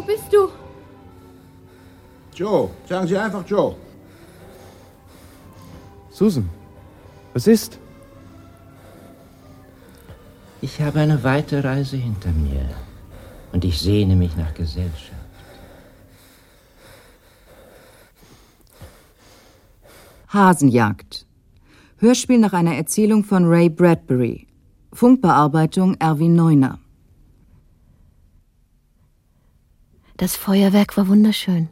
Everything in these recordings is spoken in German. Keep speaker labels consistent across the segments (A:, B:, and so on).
A: bist du?
B: Joe, sagen Sie einfach Joe.
C: Susan, was ist?
D: Ich habe eine weite Reise hinter mir und ich sehne mich nach Gesellschaft.
E: Hasenjagd. Hörspiel nach einer Erzählung von Ray Bradbury. Funkbearbeitung Erwin Neuner.
F: Das Feuerwerk war wunderschön.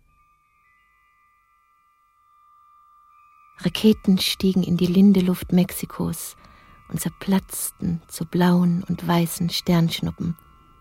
F: Raketen stiegen in die linde Luft Mexikos und zerplatzten zu blauen und weißen Sternschnuppen.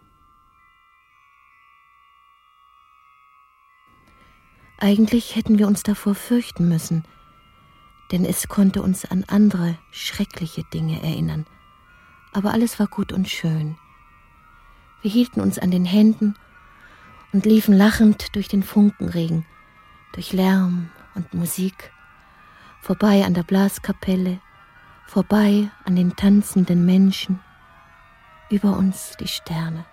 F: Eigentlich hätten wir uns davor fürchten müssen, denn es konnte uns an andere, schreckliche Dinge erinnern. Aber alles war gut und schön. Wir hielten uns an den Händen und liefen lachend durch den Funkenregen, durch Lärm und Musik, vorbei an der Blaskapelle, vorbei an den tanzenden Menschen, über uns die Sterne.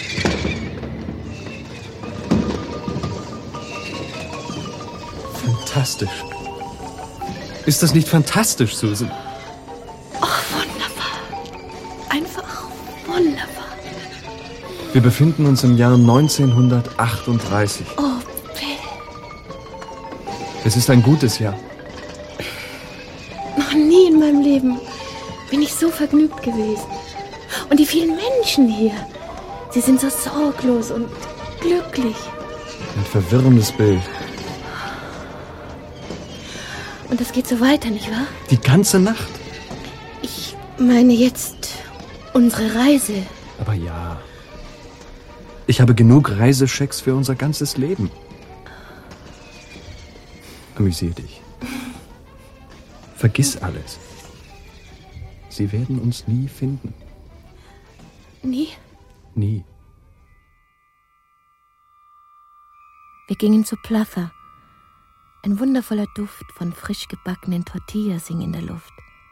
C: Fantastisch. Ist das nicht fantastisch, Susan?
F: Oh, wunderbar. Einfach wunderbar.
C: Wir befinden uns im Jahr 1938.
F: Oh, Bill.
C: Es ist ein gutes Jahr.
F: Noch nie in meinem Leben bin ich so vergnügt gewesen. Und die vielen Menschen hier, sie sind so sorglos und glücklich.
C: Ein verwirrendes Bild.
F: Und das geht so weiter, nicht wahr?
C: Die ganze Nacht?
F: Ich meine jetzt unsere Reise.
C: Aber ja. Ich habe genug Reiseschecks für unser ganzes Leben. Amüsier dich. Vergiss alles. Sie werden uns nie finden.
F: Nie?
C: Nie.
F: Wir gingen zu Plaza. Ein wundervoller Duft von frisch gebackenen Tortillas hing in der Luft.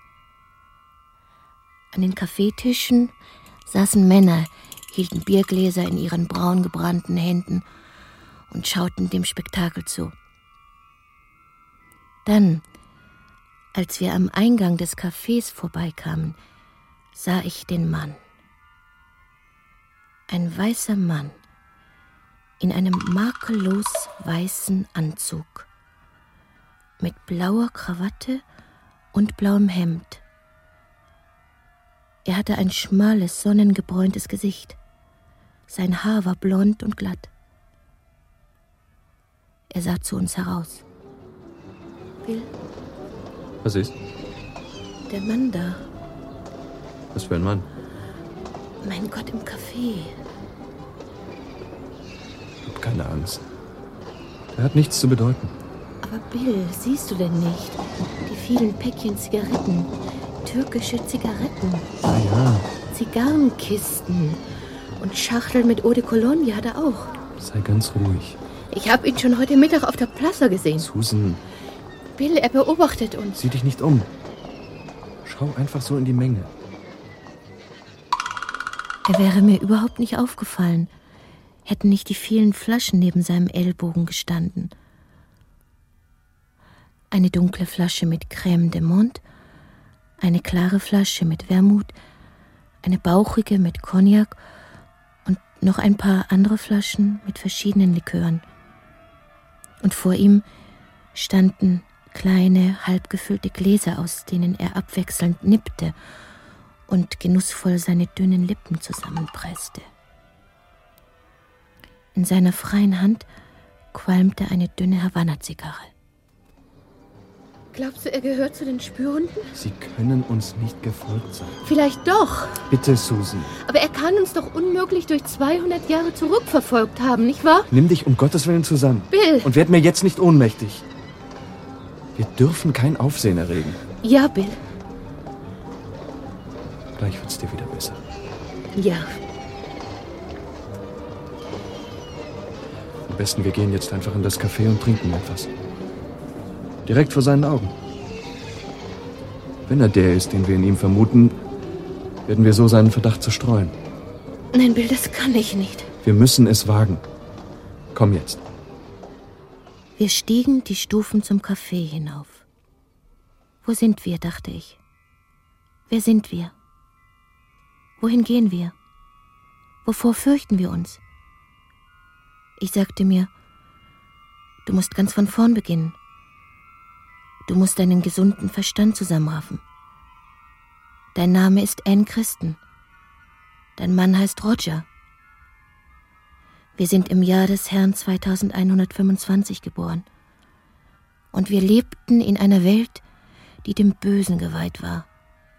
F: An den Kaffeetischen saßen Männer, hielten Biergläser in ihren braun gebrannten Händen und schauten dem Spektakel zu. Dann, als wir am Eingang des Cafés vorbeikamen, sah ich den Mann. Ein weißer Mann in einem makellos weißen Anzug, mit blauer Krawatte und blauem Hemd. Er hatte ein schmales, sonnengebräuntes Gesicht. Sein Haar war blond und glatt. Er sah zu uns heraus. Bill?
C: Was ist?
F: Der Mann da.
C: Was für ein Mann?
F: Mein Gott, im Café.
C: Hab keine Angst. Er hat nichts zu bedeuten.
F: Aber Bill, siehst du denn nicht? Die vielen Päckchen Zigaretten. Türkische Zigaretten.
C: Ah ja.
F: Zigarrenkisten. Und Schachteln mit Eau de Cologne hat er auch.
C: Sei ganz ruhig.
F: Ich habe ihn schon heute Mittag auf der Plaza gesehen.
C: Susan.
F: Bill, er beobachtet uns.
C: Sieh dich nicht um. Schau einfach so in die Menge.
F: Er wäre mir überhaupt nicht aufgefallen, hätten nicht die vielen Flaschen neben seinem Ellbogen gestanden. Eine dunkle Flasche mit Crème de Menthe, eine klare Flasche mit Vermouth, eine bauchige mit Cognac und noch ein paar andere Flaschen mit verschiedenen Likören. Und vor ihm standen kleine, halbgefüllte Gläser, aus denen er abwechselnd nippte und genussvoll seine dünnen Lippen zusammenpresste. In seiner freien Hand qualmte eine dünne Havanna-Zigarre. Glaubst du, er gehört zu den Spürhunden?
C: Sie können uns nicht gefolgt sein.
F: Vielleicht doch.
C: Bitte, Susan.
F: Aber er kann uns doch unmöglich durch 200 Jahre zurückverfolgt haben, nicht wahr?
C: Nimm dich um Gottes Willen zusammen.
F: Bill!
C: Und werd mir jetzt nicht ohnmächtig. Wir dürfen kein Aufsehen erregen.
F: Ja, Bill.
C: Gleich wird's dir wieder besser.
F: Ja.
C: Am besten, wir gehen jetzt einfach in das Café und trinken etwas. Direkt vor seinen Augen. Wenn er der ist, den wir in ihm vermuten, werden wir so seinen Verdacht zerstreuen.
F: Nein, Bill, das kann ich nicht.
C: Wir müssen es wagen. Komm jetzt.
F: Wir stiegen die Stufen zum Café hinauf. Wo sind wir, dachte ich. Wer sind wir? Wohin gehen wir? Wovor fürchten wir uns? Ich sagte mir, du musst ganz von vorn beginnen. Du musst deinen gesunden Verstand zusammenraffen. Dein Name ist Anne Christen. Dein Mann heißt Roger. Wir sind im Jahr des Herrn 2125 geboren. Und wir lebten in einer Welt, die dem Bösen geweiht war.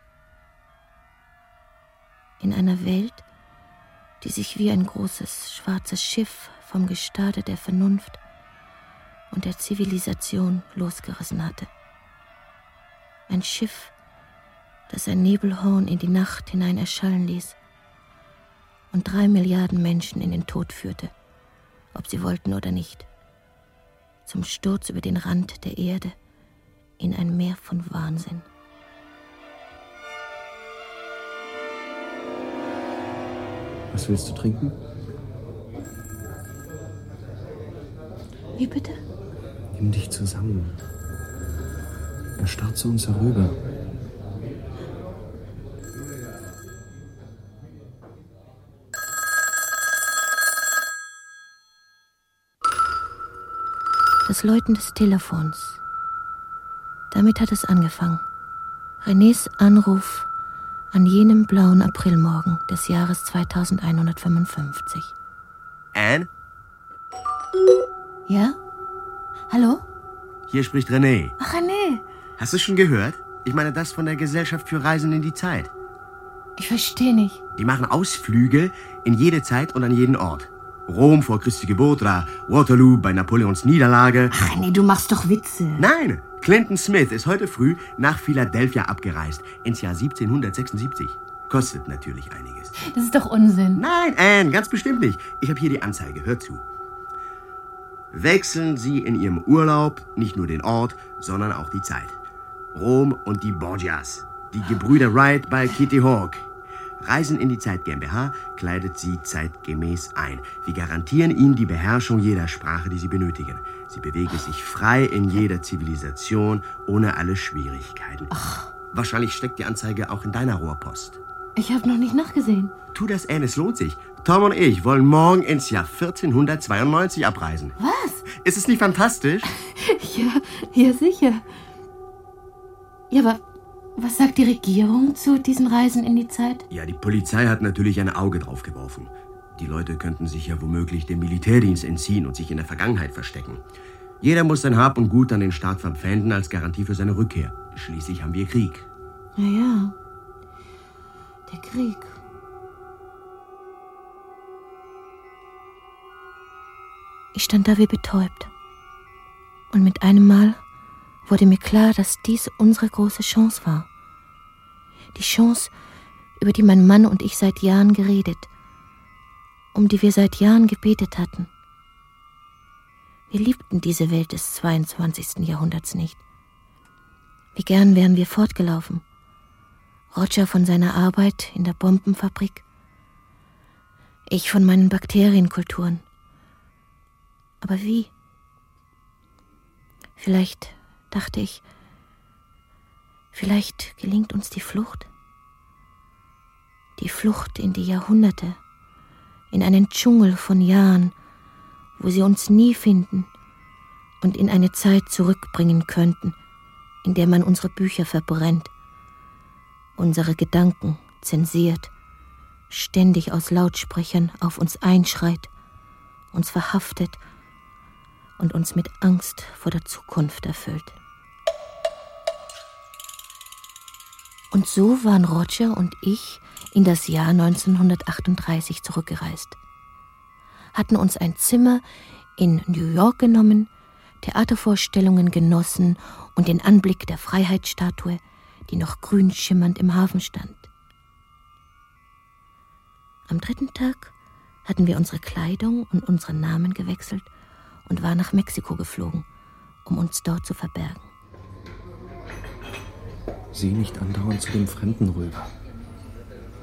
F: In einer Welt, die sich wie ein großes, schwarzes Schiff vom Gestade der Vernunft und der Zivilisation losgerissen hatte. Ein Schiff, das ein Nebelhorn in die Nacht hinein erschallen ließ und 3 Milliarden Menschen in den Tod führte, ob sie wollten oder nicht, zum Sturz über den Rand der Erde in ein Meer von Wahnsinn.
C: Was willst du trinken?
F: Wie bitte?
C: Nimm dich zusammen. Er starrt zu uns herüber.
F: Das Läuten des Telefons. Damit hat es angefangen. Renés Anruf an jenem blauen Aprilmorgen des Jahres 2155.
A: Anne?
F: Ja? Hallo?
A: Hier spricht René.
F: Ach, René.
A: Hast du es schon gehört? Ich meine das von der Gesellschaft für Reisen in die Zeit.
F: Ich verstehe nicht.
A: Die machen Ausflüge in jede Zeit und an jeden Ort. Rom vor Christi Geburt oder Waterloo bei Napoleons Niederlage.
F: Ach, René, du machst doch Witze.
A: Nein, Clinton Smith ist heute früh nach Philadelphia abgereist, ins Jahr 1776. Kostet natürlich einiges.
F: Das ist doch Unsinn.
A: Nein, Anne, ganz bestimmt nicht. Ich habe hier die Anzeige, hör zu. Wechseln Sie in Ihrem Urlaub nicht nur den Ort, sondern auch die Zeit. Rom und die Borgias, die Gebrüder Wright bei Kitty Hawk. Reisen in die Zeit GmbH kleidet Sie zeitgemäß ein. Wir garantieren Ihnen die Beherrschung jeder Sprache, die Sie benötigen. Sie bewegen sich frei in jeder Zivilisation, ohne alle Schwierigkeiten.
F: Ach.
A: Wahrscheinlich steckt die Anzeige auch in deiner Rohrpost.
F: Ich habe noch nicht nachgesehen.
A: Tu das, Anne, es lohnt sich. Tom und ich wollen morgen ins Jahr 1492 abreisen.
F: Was?
A: Ist es nicht fantastisch?
F: Ja, sicher. Ja, aber was sagt die Regierung zu diesen Reisen in die Zeit?
A: Ja, die Polizei hat natürlich ein Auge drauf geworfen. Die Leute könnten sich ja womöglich dem Militärdienst entziehen und sich in der Vergangenheit verstecken. Jeder muss sein Hab und Gut an den Staat verpfänden als Garantie für seine Rückkehr. Schließlich haben wir Krieg.
F: Ja, der Krieg. Ich stand da wie betäubt. Und mit einem Mal wurde mir klar, dass dies unsere große Chance war. Die Chance, über die mein Mann und ich seit Jahren geredet, um die wir seit Jahren gebetet hatten. Wir liebten diese Welt des 22. Jahrhunderts nicht. Wie gern wären wir fortgelaufen. Roger von seiner Arbeit in der Bombenfabrik, ich von meinen Bakterienkulturen. Aber wie? Vielleicht, dachte ich, vielleicht gelingt uns die Flucht. Die Flucht in die Jahrhunderte, in einen Dschungel von Jahren, wo sie uns nie finden und in eine Zeit zurückbringen könnten, in der man unsere Bücher verbrennt, unsere Gedanken zensiert, ständig aus Lautsprechern auf uns einschreit, uns verhaftet und uns mit Angst vor der Zukunft erfüllt. Und so waren Roger und ich in das Jahr 1938 zurückgereist, hatten uns ein Zimmer in New York genommen, Theatervorstellungen genossen und den Anblick der Freiheitsstatue, die noch grün schimmernd im Hafen stand. Am 3. Tag hatten wir unsere Kleidung und unseren Namen gewechselt und waren nach Mexiko geflogen, um uns dort zu verbergen.
C: Sieh nicht andauernd zu dem Fremden rüber.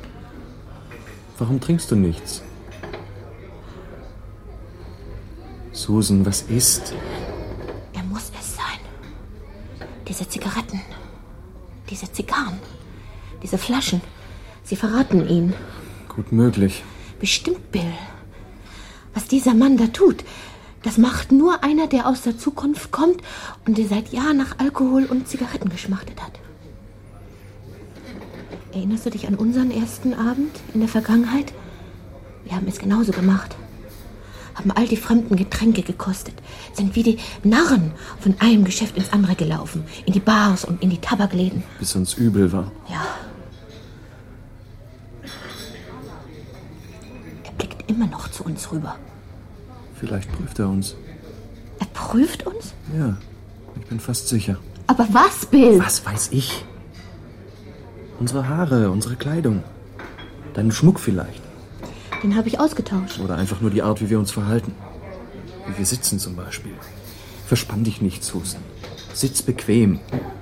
C: Warum trinkst du nichts? Susan, was ist?
F: Er muss es sein. Diese Zigaretten, diese Zigarren, diese Flaschen, sie verraten ihn.
C: Gut möglich.
F: Bestimmt, Bill. Was dieser Mann da tut, das macht nur einer, der aus der Zukunft kommt und der seit Jahren nach Alkohol und Zigaretten geschmachtet hat. Erinnerst du dich an unseren ersten Abend in der Vergangenheit? Wir haben es genauso gemacht. Haben all die fremden Getränke gekostet, sind wie die Narren von einem Geschäft ins andere gelaufen, in die Bars und in die Tabakläden.
C: Bis uns übel war.
F: Ja. Er blickt immer noch zu uns rüber.
C: Vielleicht prüft er uns.
F: Er prüft uns?
C: Ja, ich bin fast sicher.
F: Aber was, Bill?
C: Was weiß ich? Unsere Haare, unsere Kleidung. Deinen Schmuck vielleicht.
F: Den habe ich ausgetauscht.
C: Oder einfach nur die Art, wie wir uns verhalten. Wie wir sitzen zum Beispiel. Verspann dich nicht, Susan. Sitz bequem.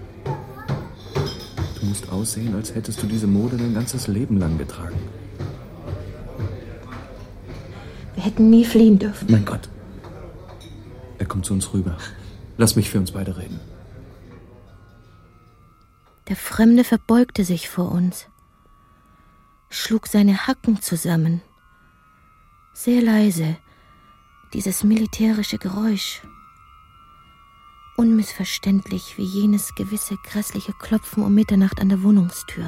C: Du musst aussehen, als hättest du diese Mode dein ganzes Leben lang getragen.
F: Wir hätten nie fliehen dürfen.
C: Mein Gott. Er kommt zu uns rüber. Lass mich für uns beide reden.
F: Der Fremde verbeugte sich vor uns, schlug seine Hacken zusammen. Sehr leise, dieses militärische Geräusch. Unmissverständlich wie jenes gewisse grässliche Klopfen um Mitternacht an der Wohnungstür.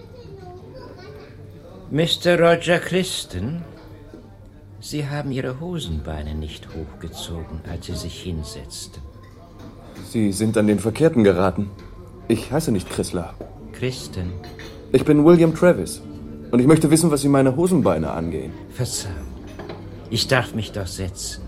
D: Mr. Roger Christen, Sie haben Ihre Hosenbeine nicht hochgezogen, als Sie sich hinsetzten.
C: Sie sind an den Verkehrten geraten. Ich heiße nicht Chrysler.
D: Christen?
C: Ich bin William Travis. Und ich möchte wissen, was Sie meine Hosenbeine angehen.
D: Verzeihung. Ich darf mich doch setzen.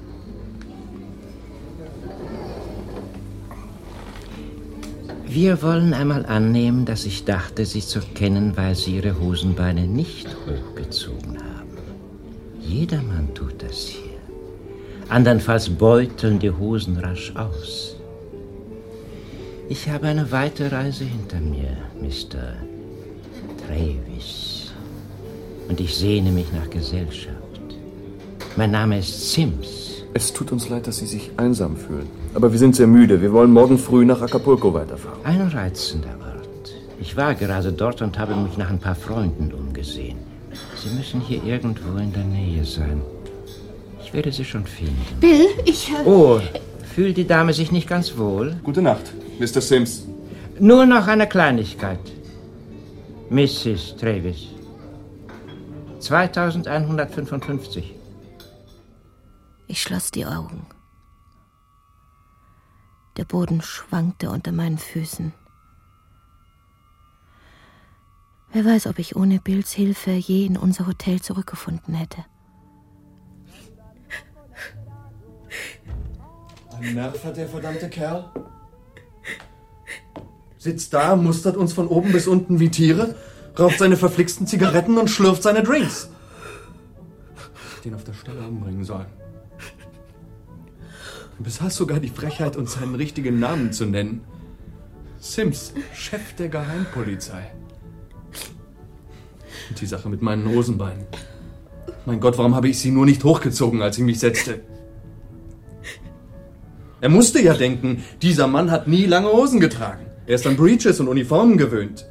D: Wir wollen einmal annehmen, dass ich dachte, Sie zu kennen, weil Sie Ihre Hosenbeine nicht hochgezogen haben. Jedermann tut das hier. Andernfalls beuteln die Hosen rasch aus. Ich habe eine weite Reise hinter mir, Mr. Travis. Und ich sehne mich nach Gesellschaft. Mein Name ist Sims.
C: Es tut uns leid, dass Sie sich einsam fühlen. Aber wir sind sehr müde. Wir wollen morgen früh nach Acapulco weiterfahren.
D: Ein reizender Ort. Ich war gerade dort und habe mich nach ein paar Freunden umgesehen. Sie müssen hier irgendwo in der Nähe sein. Ich werde Sie schon finden.
F: Bill,
D: Oh, fühlt die Dame sich nicht ganz wohl?
C: Gute Nacht, Mr. Sims.
D: Nur noch eine Kleinigkeit. Mrs. Travis. 2155.
F: Ich schloss die Augen. Der Boden schwankte unter meinen Füßen. Wer weiß, ob ich ohne Bills Hilfe je in unser Hotel zurückgefunden hätte.
C: Ein Nerv hat der verdammte Kerl. Sitzt da, mustert uns von oben bis unten wie Tiere, raucht seine verflixten Zigaretten und schlürft seine Drinks. Ich hätte ihn auf der Stelle umbringen sollen. Du besaß sogar die Frechheit, uns seinen richtigen Namen zu nennen. Sims, Chef der Geheimpolizei. Und die Sache mit meinen Hosenbeinen. Mein Gott, warum habe ich sie nur nicht hochgezogen, als ich mich setzte? Er musste ja denken, dieser Mann hat nie lange Hosen getragen. Er ist an Breeches und Uniformen gewöhnt.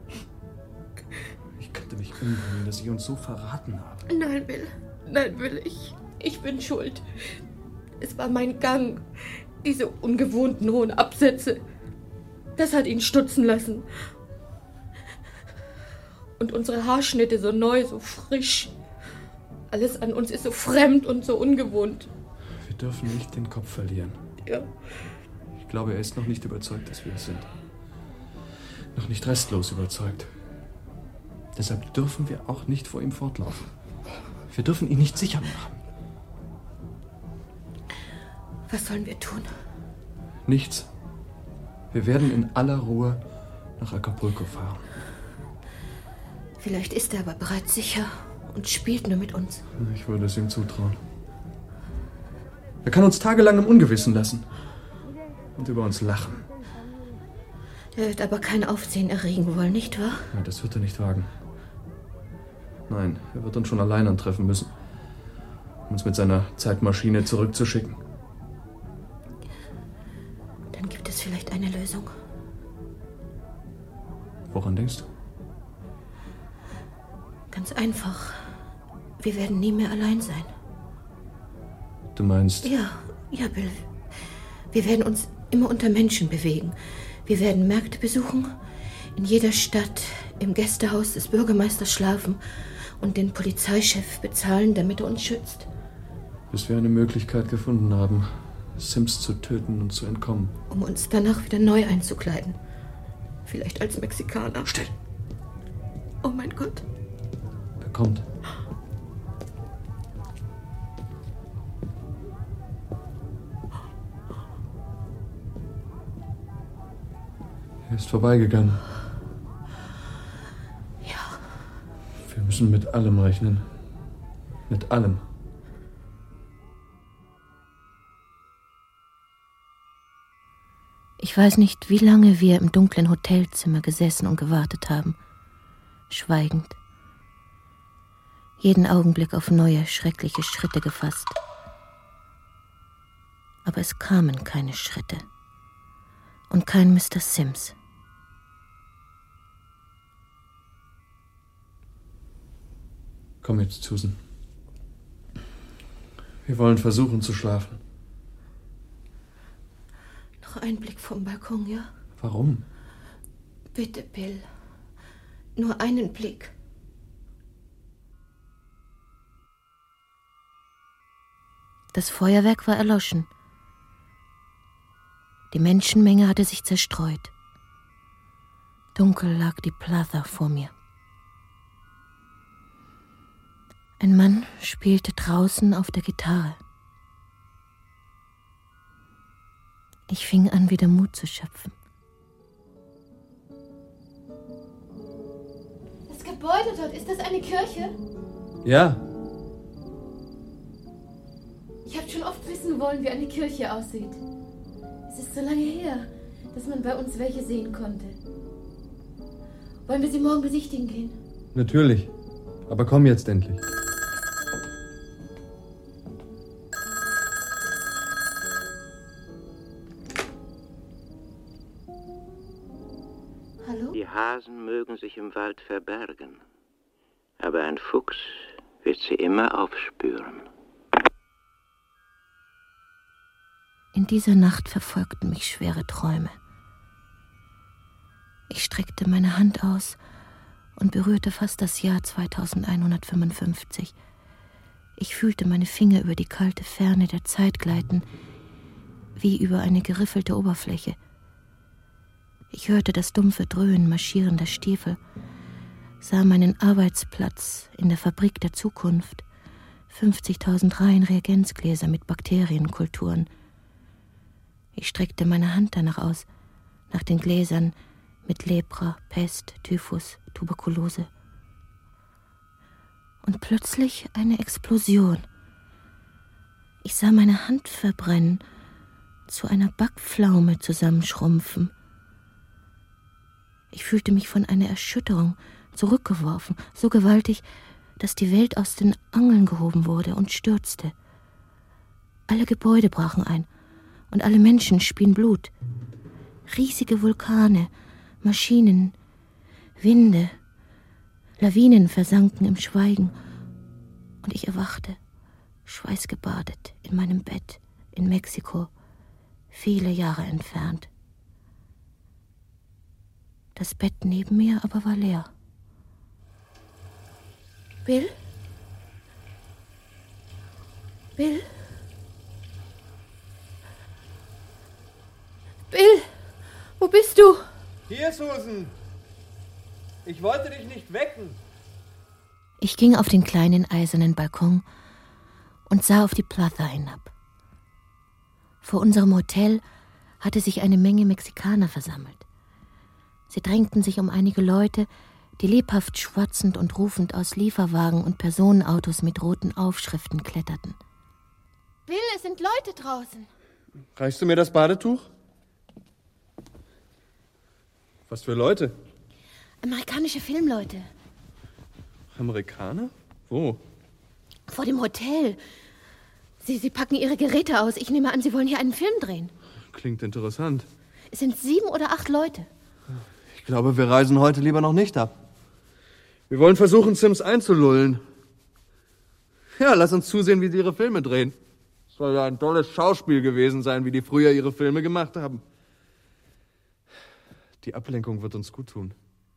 C: Ich könnte mich umbringen, dass ich uns so verraten habe.
B: Nein, Bill, ich bin schuld. Es war mein Gang, diese ungewohnten hohen Absätze. Das hat ihn stutzen lassen. Und unsere Haarschnitte so neu, so frisch. Alles an uns ist so fremd und so ungewohnt.
C: Wir dürfen nicht den Kopf verlieren.
B: Ja.
C: Ich glaube, er ist noch nicht überzeugt, dass wir es sind. Noch nicht restlos überzeugt. Deshalb dürfen wir auch nicht vor ihm fortlaufen. Wir dürfen ihn nicht sicher machen.
B: Was sollen wir tun?
C: Nichts. Wir werden in aller Ruhe nach Acapulco fahren.
B: Vielleicht ist er aber bereits sicher und spielt nur mit uns.
C: Ich würde es ihm zutrauen. Er kann uns tagelang im Ungewissen lassen und über uns lachen.
B: Er wird aber kein Aufsehen erregen wollen, nicht wahr?
C: Ja, das wird er nicht wagen. Nein, er wird uns schon allein antreffen müssen, um uns mit seiner Zeitmaschine zurückzuschicken.
F: Wir werden nie mehr allein sein.
C: Du meinst?
F: Ja, Bill. Wir werden uns immer unter Menschen bewegen. Wir werden Märkte besuchen, in jeder Stadt, im Gästehaus des Bürgermeisters schlafen und den Polizeichef bezahlen, damit er uns schützt.
C: Bis wir eine Möglichkeit gefunden haben, Sims zu töten und zu entkommen.
F: Um uns danach wieder neu einzukleiden. Vielleicht als Mexikaner.
C: Still!
F: Oh mein Gott.
C: Er kommt. Er ist vorbeigegangen.
F: Ja.
C: Wir müssen mit allem rechnen. Mit allem.
F: Ich weiß nicht, wie lange wir im dunklen Hotelzimmer gesessen und gewartet haben. Schweigend. Jeden Augenblick auf neue, schreckliche Schritte gefasst. Aber es kamen keine Schritte. Und kein Mr. Sims.
C: Komm jetzt, Susan. Wir wollen versuchen zu schlafen.
F: Noch ein Blick vom Balkon, ja?
C: Warum?
F: Bitte, Bill. Nur einen Blick. Das Feuerwerk war erloschen. Die Menschenmenge hatte sich zerstreut. Dunkel lag die Plaza vor mir. Ein Mann spielte draußen auf der Gitarre. Ich fing an, wieder Mut zu schöpfen.
B: Das Gebäude dort, ist das eine Kirche?
C: Ja.
B: Ich habe schon oft wissen wollen, wie eine Kirche aussieht. Es ist so lange her, dass man bei uns welche sehen konnte. Wollen wir sie morgen besichtigen gehen?
C: Natürlich. Aber komm jetzt endlich.
B: Hallo?
D: Die Hasen mögen sich im Wald verbergen, aber ein Fuchs wird sie immer aufspüren.
F: In dieser Nacht verfolgten mich schwere Träume. Ich streckte meine Hand aus und berührte fast das Jahr 2155. Ich fühlte meine Finger über die kalte Ferne der Zeit gleiten, wie über eine geriffelte Oberfläche. Ich hörte das dumpfe Dröhnen marschierender Stiefel, sah meinen Arbeitsplatz in der Fabrik der Zukunft, 50.000 Reihen Reagenzgläser mit Bakterienkulturen. Ich streckte meine Hand danach aus, nach den Gläsern mit Lepra, Pest, Typhus, Tuberkulose. Und plötzlich eine Explosion. Ich sah meine Hand verbrennen, zu einer Backpflaume zusammenschrumpfen. Ich fühlte mich von einer Erschütterung zurückgeworfen, so gewaltig, dass die Welt aus den Angeln gehoben wurde und stürzte. Alle Gebäude brachen ein und alle Menschen spien Blut. Riesige Vulkane, Maschinen, Winde, Lawinen versanken im Schweigen und ich erwachte, schweißgebadet in meinem Bett in Mexiko, viele Jahre entfernt. Das Bett neben mir aber war leer. Bill? Bill? Bill, wo bist du?
C: Hier, Susan. Ich wollte dich nicht wecken.
F: Ich ging auf den kleinen eisernen Balkon und sah auf die Plaza hinab. Vor unserem Hotel hatte sich eine Menge Mexikaner versammelt. Sie drängten sich um einige Leute, die lebhaft schwatzend und rufend aus Lieferwagen und Personenautos mit roten Aufschriften kletterten.
B: Bill, es sind Leute draußen.
C: Reichst du mir das Badetuch? Was für Leute?
F: Amerikanische Filmleute.
C: Amerikaner? Wo?
F: Vor dem Hotel. Sie packen ihre Geräte aus. Ich nehme an, sie wollen hier einen Film drehen.
C: Klingt interessant.
F: Es sind 7 oder 8 Leute.
C: Ich glaube, wir reisen heute lieber noch nicht ab. Wir wollen versuchen, Sims einzulullen. Ja, lass uns zusehen, wie sie ihre Filme drehen. Es soll ja ein tolles Schauspiel gewesen sein, wie die früher ihre Filme gemacht haben. Die Ablenkung wird uns gut tun.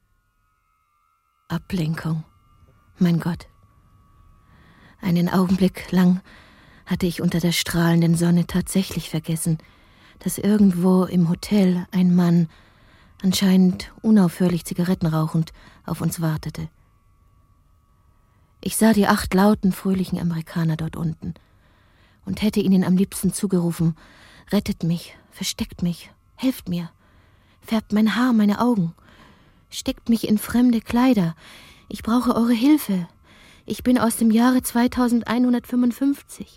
F: Ablenkung. Mein Gott. Einen Augenblick lang hatte ich unter der strahlenden Sonne tatsächlich vergessen, dass irgendwo im Hotel ein Mann, anscheinend unaufhörlich Zigaretten rauchend, auf uns wartete. Ich sah die 8 lauten, fröhlichen Amerikaner dort unten und hätte ihnen am liebsten zugerufen: Rettet mich, versteckt mich, helft mir, färbt mein Haar, meine Augen, steckt mich in fremde Kleider, ich brauche eure Hilfe, ich bin aus dem Jahre 2155.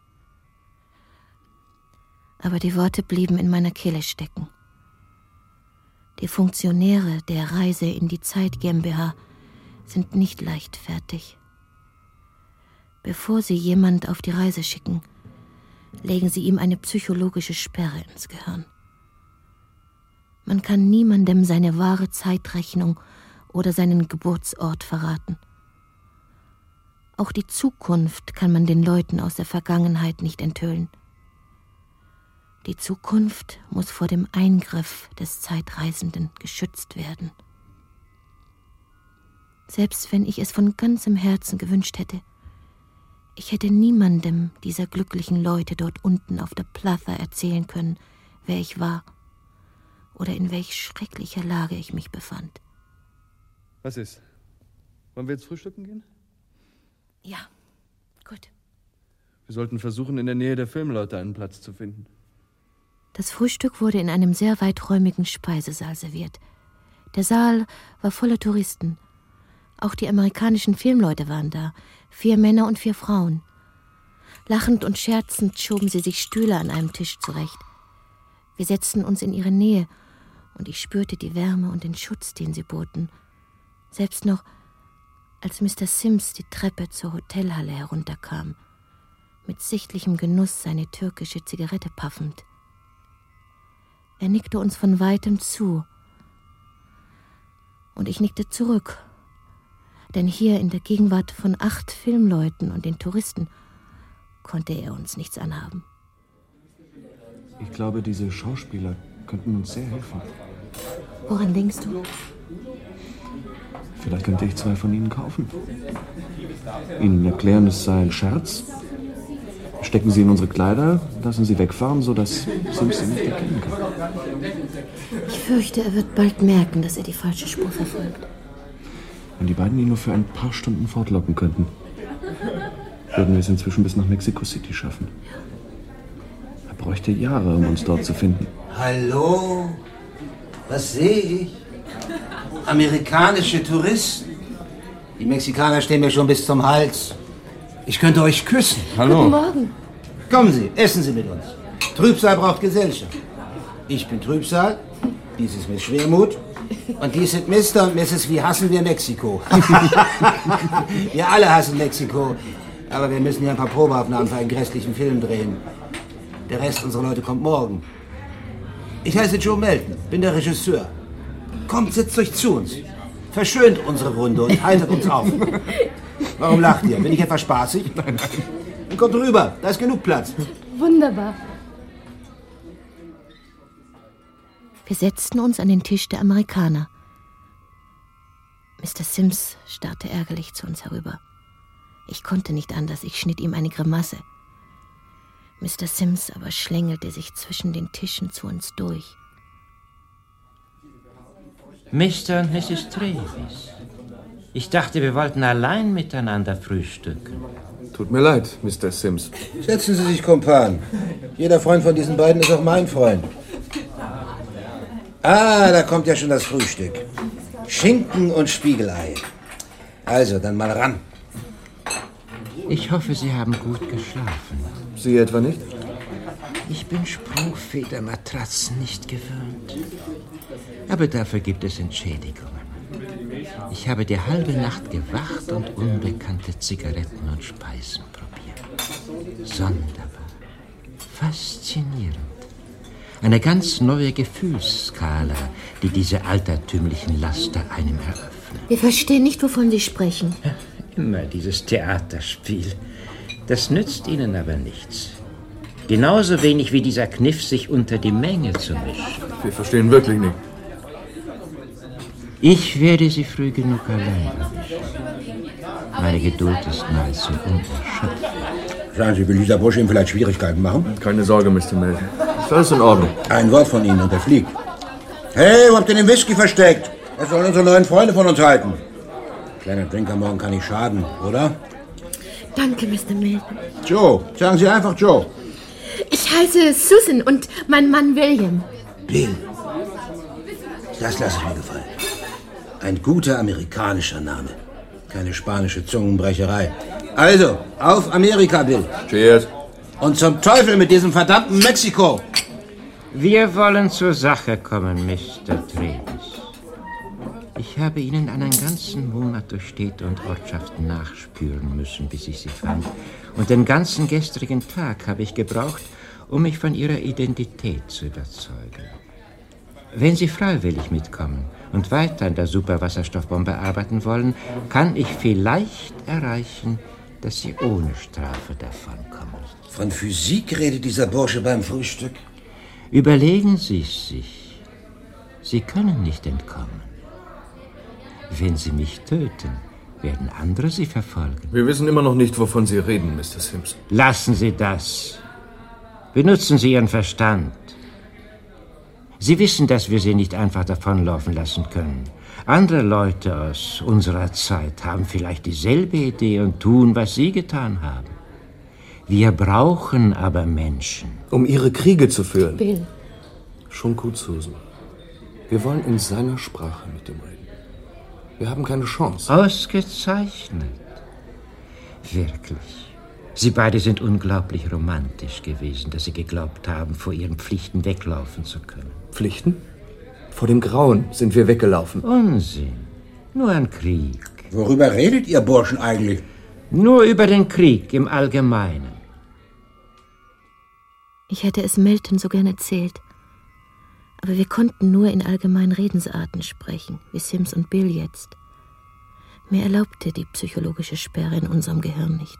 F: Aber die Worte blieben in meiner Kehle stecken. Die Funktionäre der Reise in die Zeit GmbH sind nicht leichtfertig. Bevor sie jemand auf die Reise schicken, legen sie ihm eine psychologische Sperre ins Gehirn. Man kann niemandem seine wahre Zeitrechnung oder seinen Geburtsort verraten. Auch die Zukunft kann man den Leuten aus der Vergangenheit nicht enthüllen. Die Zukunft muss vor dem Eingriff des Zeitreisenden geschützt werden. Selbst wenn ich es von ganzem Herzen gewünscht hätte, ich hätte niemandem dieser glücklichen Leute dort unten auf der Plaza erzählen können, wer ich war oder in welch schrecklicher Lage ich mich befand.
C: Was ist? Wollen wir jetzt frühstücken gehen?
F: Ja, gut.
C: Wir sollten versuchen, in der Nähe der Filmleute einen Platz zu finden.
F: Das Frühstück wurde in einem sehr weiträumigen Speisesaal serviert. Der Saal war voller Touristen. Auch die amerikanischen Filmleute waren da, 4 Männer und 4 Frauen. Lachend und scherzend schoben sie sich Stühle an einem Tisch zurecht. Wir setzten uns in ihre Nähe und ich spürte die Wärme und den Schutz, den sie boten. Selbst noch, als Mr. Sims die Treppe zur Hotelhalle herunterkam, mit sichtlichem Genuss seine türkische Zigarette paffend. Er nickte uns von weitem zu und ich nickte zurück. Denn hier in der Gegenwart von 8 Filmleuten und den Touristen konnte er uns nichts anhaben.
C: Ich glaube, diese Schauspieler könnten uns sehr helfen.
F: Woran denkst du?
C: Vielleicht könnte ich 2 von ihnen kaufen. Ihnen erklären, es sei ein Scherz. Stecken sie in unsere Kleider, lassen sie wegfahren, sodass Sims sie nicht erkennen kann.
F: Ich fürchte, er wird bald merken, dass er die falsche Spur verfolgt.
C: Wenn die beiden ihn nur für ein paar Stunden fortlocken könnten, würden wir es inzwischen bis nach Mexico City schaffen. Er bräuchte Jahre, um uns dort zu finden.
G: Hallo? Was sehe ich? Amerikanische Touristen. Die Mexikaner stehen mir schon bis zum Hals. Ich könnte euch küssen.
C: Hallo.
F: Guten Morgen.
G: Kommen Sie, essen Sie mit uns. Trübsal braucht Gesellschaft. Ich bin Trübsal, dies ist Miss Schwermut und dies sind Mr. und Mrs. Wie hassen wir Mexiko. Wir alle hassen Mexiko, aber wir müssen hier ein paar Probeaufnahmen für einen grässlichen Film drehen. Der Rest unserer Leute kommt morgen. Ich heiße Joe Melton, bin der Regisseur. Kommt, setzt euch zu uns. Verschönt unsere Runde und haltet uns auf. Warum lacht ihr? Bin ich etwa spaßig? Nein. Dann kommt rüber, da ist genug Platz.
B: Wunderbar.
F: Wir setzten uns an den Tisch der Amerikaner. Mr. Sims starrte ärgerlich zu uns herüber. Ich konnte nicht anders, ich schnitt ihm eine Grimasse. Mr. Sims aber schlängelte sich zwischen den Tischen zu uns durch.
D: Mr. und Mrs. Travis, ich dachte, wir wollten allein miteinander frühstücken.
C: Tut mir leid, Mr. Sims.
G: Setzen Sie sich, Kumpan. Jeder Freund von diesen beiden ist auch mein Freund. Ah, da kommt ja schon das Frühstück. Schinken und Spiegelei. Also, dann mal ran.
D: Ich hoffe, Sie haben gut geschlafen.
C: Sie etwa nicht?
D: Ich bin Sprungfedermatratzen nicht gewöhnt. Aber dafür gibt es Entschädigungen. Ich habe die halbe Nacht gewacht und unbekannte Zigaretten und Speisen probiert. Sonderbar. Faszinierend. Eine ganz neue Gefühlsskala, die diese altertümlichen Laster einem eröffnen.
F: Wir verstehen nicht, wovon Sie sprechen.
D: Immer dieses Theaterspiel. Das nützt Ihnen aber nichts. Genauso wenig wie dieser Kniff, sich unter die Menge zu mischen.
C: Wir verstehen wirklich nicht.
D: Ich werde Sie früh genug allein erwischen. Meine Geduld ist nahezu unerschöpflich.
G: Sagen Sie, will dieser Bursche ihm vielleicht Schwierigkeiten machen?
C: Keine Sorge, Mr. Mill. Ist alles in Ordnung.
G: Ein Wort von Ihnen und er fliegt. Hey, wo habt ihr den Whisky versteckt? Das sollen unsere neuen Freunde von uns halten. Kleiner Drink am Morgen kann nicht schaden, oder?
F: Danke, Mr. Milton.
G: Joe, sagen Sie einfach Joe.
F: Ich heiße Susan und mein Mann William.
G: Bill. Das lasse ich mir gefallen. Ein guter amerikanischer Name. Keine spanische Zungenbrecherei. Also, auf Amerika, Bill.
C: Cheers.
G: Und zum Teufel mit diesem verdammten Mexiko.
D: Wir wollen zur Sache kommen, Mr. Travis. Ich habe Ihnen einen ganzen Monat durch Städte und Ortschaften nachspüren müssen, bis ich Sie fand. Und den ganzen gestrigen Tag habe ich gebraucht, um mich von Ihrer Identität zu überzeugen. Wenn Sie freiwillig mitkommen und weiter an der Superwasserstoffbombe arbeiten wollen, kann ich vielleicht erreichen, dass Sie ohne Strafe davonkommen.
G: Von Physik redet dieser Bursche beim Frühstück.
D: Überlegen Sie es sich. Sie können nicht entkommen. Wenn Sie mich töten, werden andere Sie verfolgen.
C: Wir wissen immer noch nicht, wovon Sie reden, Mr. Sims.
D: Lassen Sie das. Benutzen Sie Ihren Verstand. Sie wissen, dass wir Sie nicht einfach davonlaufen lassen können. Andere Leute aus unserer Zeit haben vielleicht dieselbe Idee und tun, was Sie getan haben. Wir brauchen aber Menschen.
C: Um Ihre Kriege zu führen.
F: Bill.
C: Schon gut, Susan. Wir wollen in seiner Sprache mit ihm reden. Wir haben keine Chance.
D: Ausgezeichnet. Wirklich. Sie beide sind unglaublich romantisch gewesen, dass Sie geglaubt haben, vor Ihren Pflichten weglaufen zu können.
C: Pflichten? Vor dem Grauen sind wir weggelaufen.
D: Unsinn. Nur ein Krieg.
G: Worüber redet ihr Burschen eigentlich?
D: Nur über den Krieg im Allgemeinen.
F: Ich hätte es Milton so gern erzählt. Aber wir konnten nur in allgemeinen Redensarten sprechen, wie Sims und Bill jetzt. Mir erlaubte die psychologische Sperre in unserem Gehirn nicht.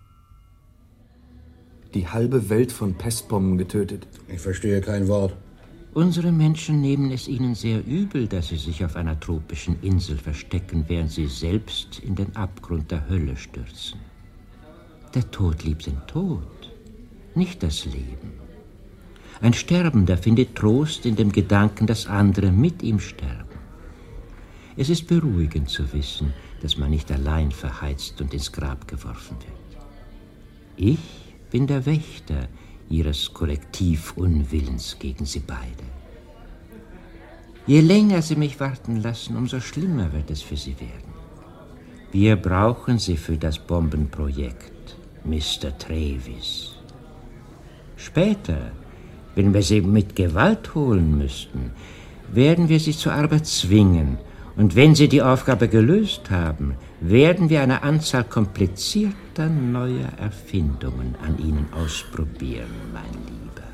C: Die halbe Welt von Pestbomben getötet.
G: Ich verstehe kein Wort.
D: Unsere Menschen nehmen es ihnen sehr übel, dass sie sich auf einer tropischen Insel verstecken, während sie selbst in den Abgrund der Hölle stürzen. Der Tod liebt den Tod, nicht das Leben. Ein Sterbender findet Trost in dem Gedanken, dass andere mit ihm sterben. Es ist beruhigend zu wissen, dass man nicht allein verheizt und ins Grab geworfen wird. Ich bin der Wächter Ihres Kollektivunwillens gegen Sie beide. Je länger Sie mich warten lassen, umso schlimmer wird es für Sie werden. Wir brauchen Sie für das Bombenprojekt, Mr. Travis. Später, wenn wir Sie mit Gewalt holen müssten, werden wir Sie zur Arbeit zwingen. Und wenn Sie die Aufgabe gelöst haben, werden wir eine Anzahl komplizierter neuer Erfindungen an Ihnen ausprobieren, mein Lieber.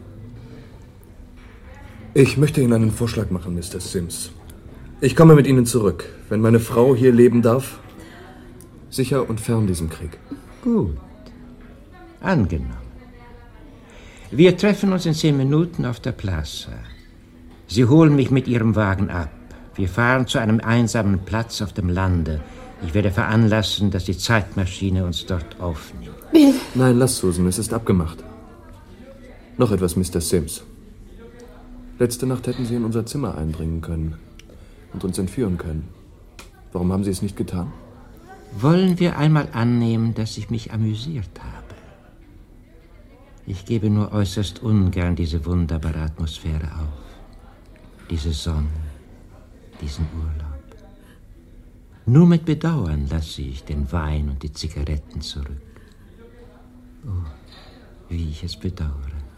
C: Ich möchte Ihnen einen Vorschlag machen, Mr. Sims. Ich komme mit Ihnen zurück, wenn meine Frau hier leben darf. Sicher und fern diesem Krieg.
D: Gut. Angenommen. Wir treffen uns in 10 Minuten auf der Plaza. Sie holen mich mit Ihrem Wagen ab. Wir fahren zu einem einsamen Platz auf dem Lande. Ich werde veranlassen, dass die Zeitmaschine uns dort aufnimmt.
F: Bill.
C: Nein, lass, Susan, es ist abgemacht. Noch etwas, Mr. Sims. Letzte Nacht hätten Sie in unser Zimmer eindringen können und uns entführen können. Warum haben Sie es nicht getan?
D: Wollen wir einmal annehmen, dass ich mich amüsiert habe? Ich gebe nur äußerst ungern diese wunderbare Atmosphäre auf. Diese Sonne, diesen Urlaub. Nur mit Bedauern lasse ich den Wein und die Zigaretten zurück. Oh, wie ich es bedauere.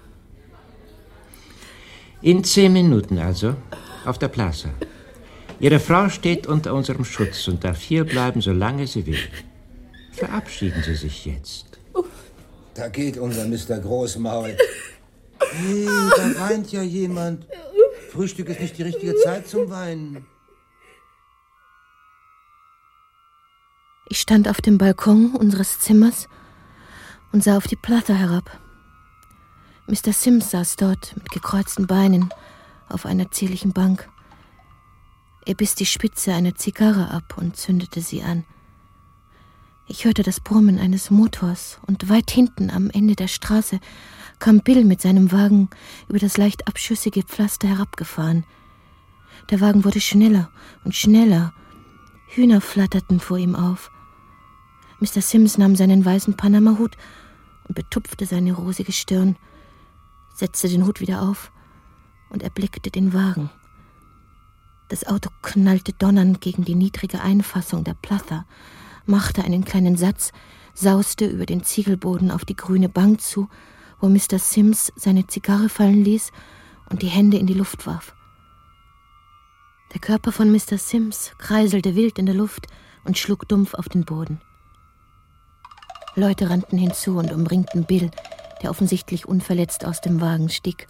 D: In 10 Minuten also, auf der Plaza. Ihre Frau steht unter unserem Schutz und darf hier bleiben, solange sie will. Verabschieden Sie sich jetzt.
G: Da geht unser Mr. Großmaul. Hey, da weint ja jemand. Frühstück ist nicht die richtige Zeit zum Weinen.
F: Ich stand auf dem Balkon unseres Zimmers und sah auf die Plaza herab. Mr. Sims saß dort mit gekreuzten Beinen auf einer zierlichen Bank. Er biss die Spitze einer Zigarre ab und zündete sie an. Ich hörte das Brummen eines Motors und weit hinten am Ende der Straße kam Bill mit seinem Wagen über das leicht abschüssige Pflaster herabgefahren. Der Wagen wurde schneller und schneller. Hühner flatterten vor ihm auf. Mr. Sims nahm seinen weißen Panama-Hut und betupfte seine rosige Stirn, setzte den Hut wieder auf und erblickte den Wagen. Das Auto knallte donnernd gegen die niedrige Einfassung der Plaza, machte einen kleinen Satz, sauste über den Ziegelboden auf die grüne Bank zu, wo Mr. Sims seine Zigarre fallen ließ und die Hände in die Luft warf. Der Körper von Mr. Sims kreiselte wild in der Luft und schlug dumpf auf den Boden. Leute rannten hinzu und umringten Bill, der offensichtlich unverletzt aus dem Wagen stieg.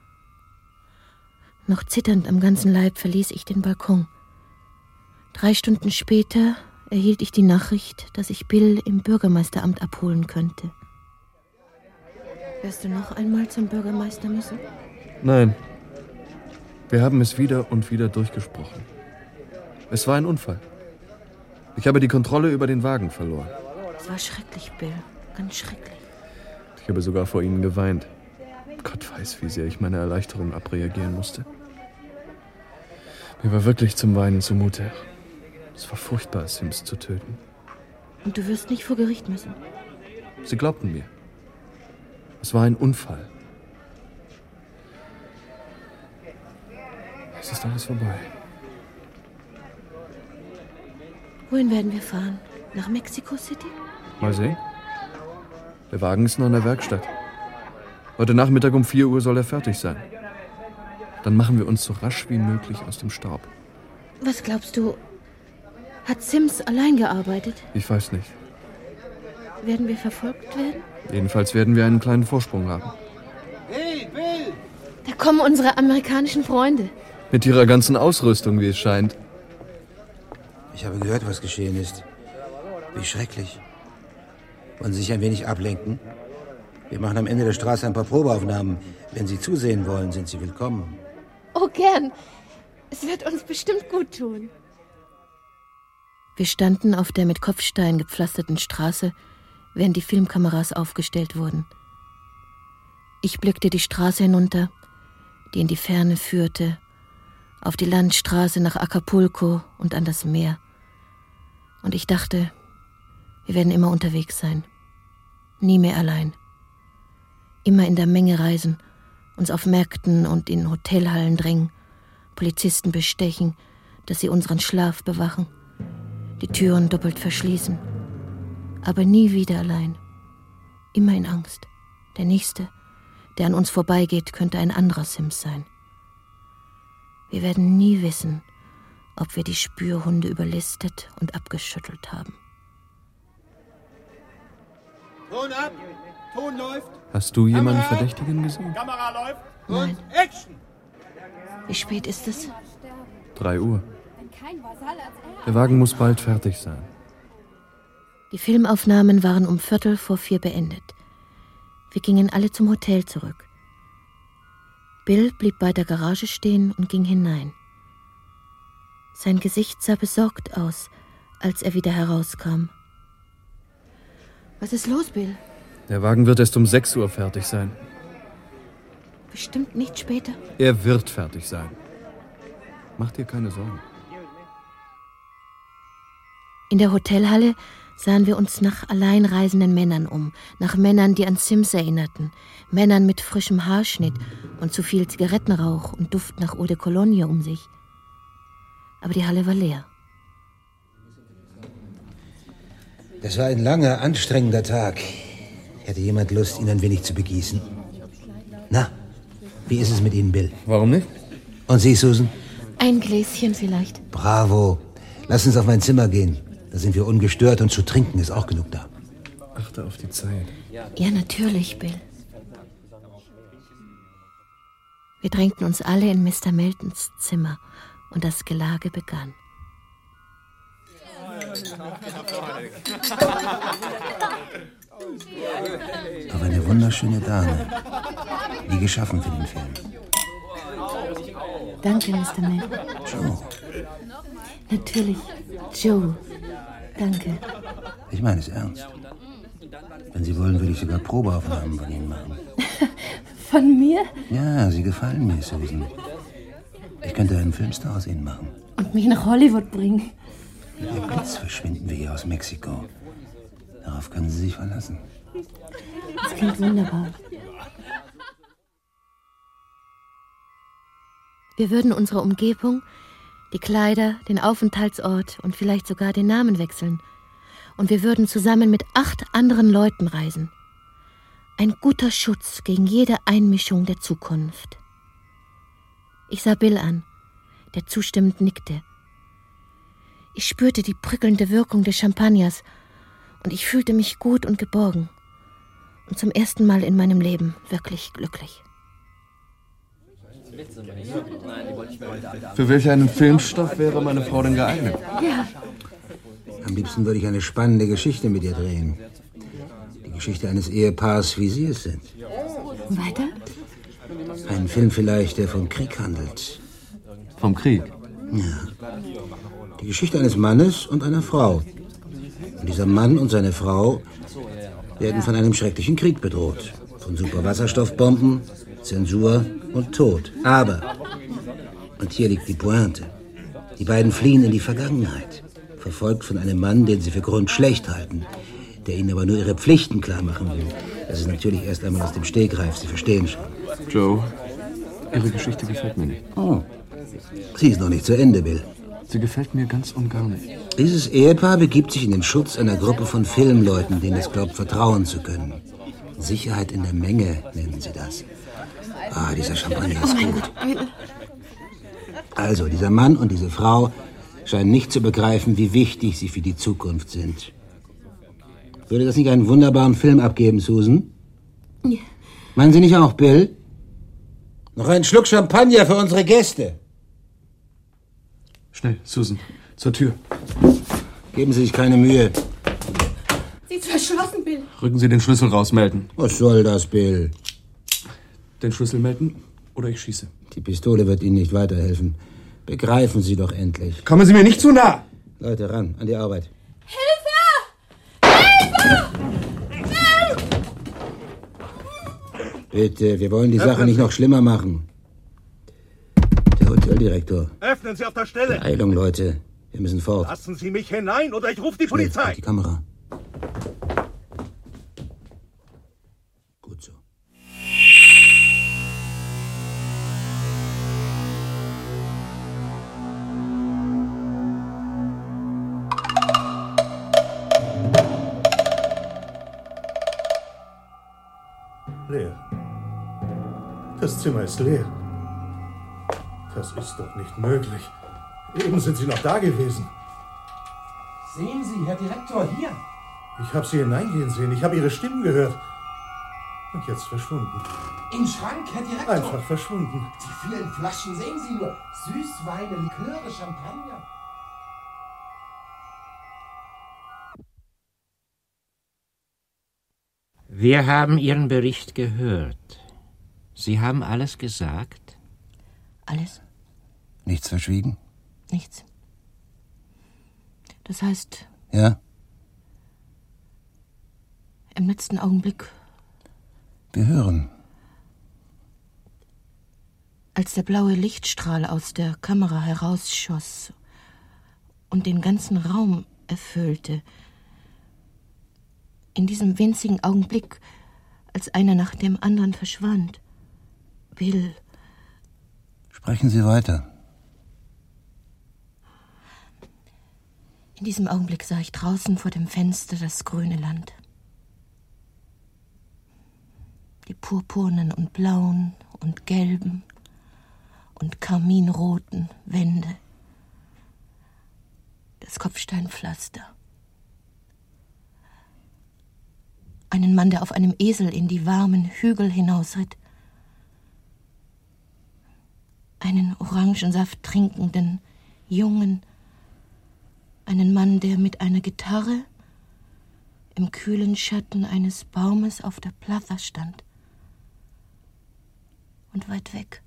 F: Noch zitternd am ganzen Leib verließ ich den Balkon. 3 Stunden später erhielt ich die Nachricht, dass ich Bill im Bürgermeisteramt abholen könnte. Wirst du noch einmal zum Bürgermeister müssen?
C: Nein. Wir haben es wieder und wieder durchgesprochen. Es war ein Unfall. Ich habe die Kontrolle über den Wagen verloren.
F: Es war schrecklich, Bill. Ganz schrecklich.
C: Ich habe sogar vor Ihnen geweint. Gott weiß, wie sehr ich meine Erleichterung abreagieren musste. Mir war wirklich zum Weinen zumute. Es war furchtbar, Sims zu töten.
F: Und du wirst nicht vor Gericht müssen?
C: Sie glaubten mir. Es war ein Unfall. Es ist alles vorbei.
F: Wohin werden wir fahren? Nach Mexico City?
C: Mal sehen. Der Wagen ist noch in der Werkstatt. Heute Nachmittag um 4 Uhr soll er fertig sein. Dann machen wir uns so rasch wie möglich aus dem Staub.
F: Was glaubst du? Hat Sims allein gearbeitet?
C: Ich weiß nicht.
F: Werden wir verfolgt werden?
C: Jedenfalls werden wir einen kleinen Vorsprung haben.
G: Hey, Bill!
B: Da kommen unsere amerikanischen Freunde.
C: Mit ihrer ganzen Ausrüstung, wie es scheint.
G: Ich habe gehört, was geschehen ist. Wie schrecklich. Wollen Sie sich ein wenig ablenken? Wir machen am Ende der Straße ein paar Probeaufnahmen. Wenn Sie zusehen wollen, sind Sie willkommen.
B: Oh, gern. Es wird uns bestimmt gut tun.
F: Wir standen auf der mit Kopfstein gepflasterten Straße, während die Filmkameras aufgestellt wurden. Ich blickte die Straße hinunter, die in die Ferne führte, auf die Landstraße nach Acapulco und an das Meer. Und ich dachte, wir werden immer unterwegs sein. Nie mehr allein. Immer in der Menge reisen, uns auf Märkten und in Hotelhallen drängen, Polizisten bestechen, dass sie unseren Schlaf bewachen, die Türen doppelt verschließen. Aber nie wieder allein. Immer in Angst. Der Nächste, der an uns vorbeigeht, könnte ein anderer Sims sein. Wir werden nie wissen, ob wir die Spürhunde überlistet und abgeschüttelt haben.
H: Ton ab! Ton läuft!
C: Hast du jemanden Verdächtigen gesehen?
H: Kamera läuft!
F: Nein.
H: Und Action!
F: Wie spät ist es?
C: 3 Uhr. Der Wagen muss bald fertig sein.
F: Die Filmaufnahmen waren um 3:45 beendet. Wir gingen alle zum Hotel zurück. Bill blieb bei der Garage stehen und ging hinein. Sein Gesicht sah besorgt aus, als er wieder herauskam. Was ist los, Bill?
C: Der Wagen wird erst um 6 Uhr fertig sein.
F: Bestimmt nicht später.
C: Er wird fertig sein. Mach dir keine Sorgen.
F: In der Hotelhalle sahen wir uns nach alleinreisenden Männern um, nach Männern, die an Sims erinnerten, Männern mit frischem Haarschnitt und zu viel Zigarettenrauch und Duft nach Eau de Cologne um sich. Aber die Halle war leer.
G: Das war ein langer, anstrengender Tag. Hätte jemand Lust, ihn ein wenig zu begießen? Na, wie ist es mit Ihnen, Bill?
C: Warum nicht?
G: Und Sie, Susan?
B: Ein Gläschen vielleicht.
G: Bravo. Lass uns auf mein Zimmer gehen. Da sind wir ungestört und zu trinken ist auch genug da.
C: Achte auf die Zeit.
F: Ja, natürlich, Bill. Wir drängten uns alle in Mr. Meltons Zimmer und das Gelage begann.
G: Auf eine wunderschöne Dame. Wie geschaffen für den Film.
F: Danke, Mr. May.
G: Joe.
F: Natürlich, Joe. Danke.
G: Ich meine es ernst. Wenn Sie wollen, würde ich sogar Probeaufnahmen von Ihnen machen.
F: Von mir?
G: Ja, Sie gefallen mir, Susan. Ich könnte einen Filmstar aus Ihnen machen.
F: Und mich nach Hollywood bringen.
G: Wie der Blitz verschwinden wir hier aus Mexiko. Darauf können Sie sich verlassen.
F: Das klingt wunderbar. Wir würden unsere Umgebung, die Kleider, den Aufenthaltsort und vielleicht sogar den Namen wechseln. Und wir würden zusammen mit 8 anderen Leuten reisen. Ein guter Schutz gegen jede Einmischung der Zukunft. Ich sah Bill an, der zustimmend nickte. Ich spürte die prickelnde Wirkung des Champagners und ich fühlte mich gut und geborgen. Und zum ersten Mal in meinem Leben wirklich glücklich.
C: Für welch einen Filmstoff wäre meine Frau denn geeignet?
F: Ja.
G: Am liebsten würde ich eine spannende Geschichte mit ihr drehen. Die Geschichte eines Ehepaars, wie Sie es sind.
F: Weiter?
G: Ein Film vielleicht, der vom Krieg handelt.
C: Vom Krieg?
G: Ja. Die Geschichte eines Mannes und einer Frau. Und dieser Mann und seine Frau werden von einem schrecklichen Krieg bedroht. Von Superwasserstoffbomben, Zensur und Tod. Aber, und hier liegt die Pointe, die beiden fliehen in die Vergangenheit, verfolgt von einem Mann, den sie für grundschlecht halten, der ihnen aber nur ihre Pflichten klar machen will. Das ist natürlich erst einmal aus dem Stegreif, Sie verstehen schon.
C: Joe, Ihre Geschichte gefällt mir nicht.
G: Oh, sie ist noch nicht zu Ende, Bill.
C: Sie gefällt mir ganz und gar nicht.
G: Dieses Ehepaar begibt sich in den Schutz einer Gruppe von Filmleuten, denen es glaubt, vertrauen zu können. Sicherheit in der Menge nennen sie das. Ah, dieser Champagner ist gut. Also, dieser Mann und diese Frau scheinen nicht zu begreifen, wie wichtig sie für die Zukunft sind. Würde das nicht einen wunderbaren Film abgeben, Susan?
F: Ja.
G: Meinen Sie nicht auch, Bill? Noch einen Schluck Champagner für unsere Gäste.
C: Schnell, Susan, zur Tür.
G: Geben Sie sich keine Mühe.
B: Sie ist verschlossen, Bill.
C: Rücken Sie den Schlüssel raus, melden.
G: Was soll das, Bill?
C: Den Schlüssel melden oder ich schieße.
G: Die Pistole wird Ihnen nicht weiterhelfen. Begreifen Sie doch endlich.
C: Kommen Sie mir nicht zu nah!
G: Leute, ran, an die Arbeit. Bitte, wir wollen die Sache nicht noch schlimmer machen. Der Hoteldirektor.
H: Öffnen Sie auf der Stelle!
G: Eilung, Leute. Wir müssen fort.
H: Lassen Sie mich hinein oder ich rufe die
G: Schnell,
H: Polizei!
G: auf die Kamera. Gut so.
I: Leer. Das Zimmer ist leer. Das ist doch nicht möglich. Eben sind Sie noch da gewesen.
J: Sehen Sie, Herr Direktor, hier.
I: Ich habe Sie hineingehen sehen. Ich habe Ihre Stimmen gehört. Und jetzt verschwunden.
J: Im Schrank, Herr Direktor.
I: Einfach verschwunden.
J: Die vielen Flaschen, sehen Sie nur. Süßweine, Liköre, Champagner.
D: Wir haben Ihren Bericht gehört. Sie haben alles gesagt?
F: Alles?
G: Nichts verschwiegen?
F: Nichts. Das heißt,
G: Ja?
F: im letzten Augenblick,
G: Wir hören.
F: als der blaue Lichtstrahl aus der Kamera herausschoss und den ganzen Raum erfüllte, in diesem winzigen Augenblick, als einer nach dem anderen verschwand, Bill.
G: Sprechen Sie weiter.
F: In diesem Augenblick sah ich draußen vor dem Fenster das grüne Land. Die purpurnen und blauen und gelben und karminroten Wände. Das Kopfsteinpflaster. Einen Mann, der auf einem Esel in die warmen Hügel hinausritt. Einen Orangensaft trinkenden Jungen. Einen Mann, der mit einer Gitarre im kühlen Schatten eines Baumes auf der Plaza stand. Und weit weg,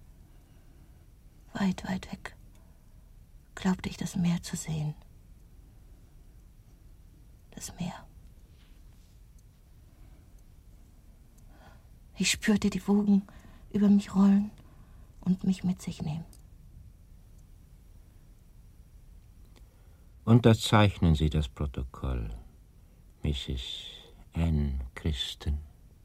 F: weit weg, glaubte ich das Meer zu sehen. Das Meer. Ich spürte die Wogen über mich rollen und mich mit sich nehmen.
D: Unterzeichnen Sie das Protokoll, Mrs. Anne Christen.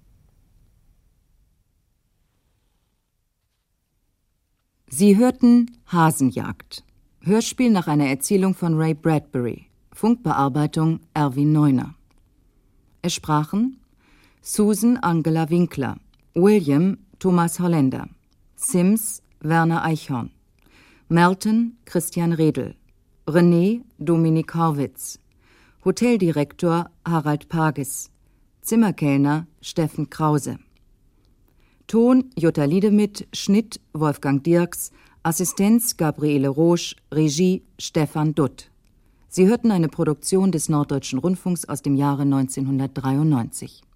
E: Sie hörten Hasenjagd, Hörspiel nach einer Erzählung von Ray Bradbury, Funkbearbeitung Erwin Neuner. Es sprachen Susan Angela Winkler, William Thomas Holländer, Sims Werner Eichhorn, Melton Christian Redl, René Dominik Horwitz, Hoteldirektor Harald Pages, Zimmerkellner Steffen Krause. Ton Jutta Liedemith, Schnitt Wolfgang Dirks, Assistenz Gabriele Rosch, Regie Stefan Dutt. Sie hörten eine Produktion des Norddeutschen Rundfunks aus dem Jahre 1993.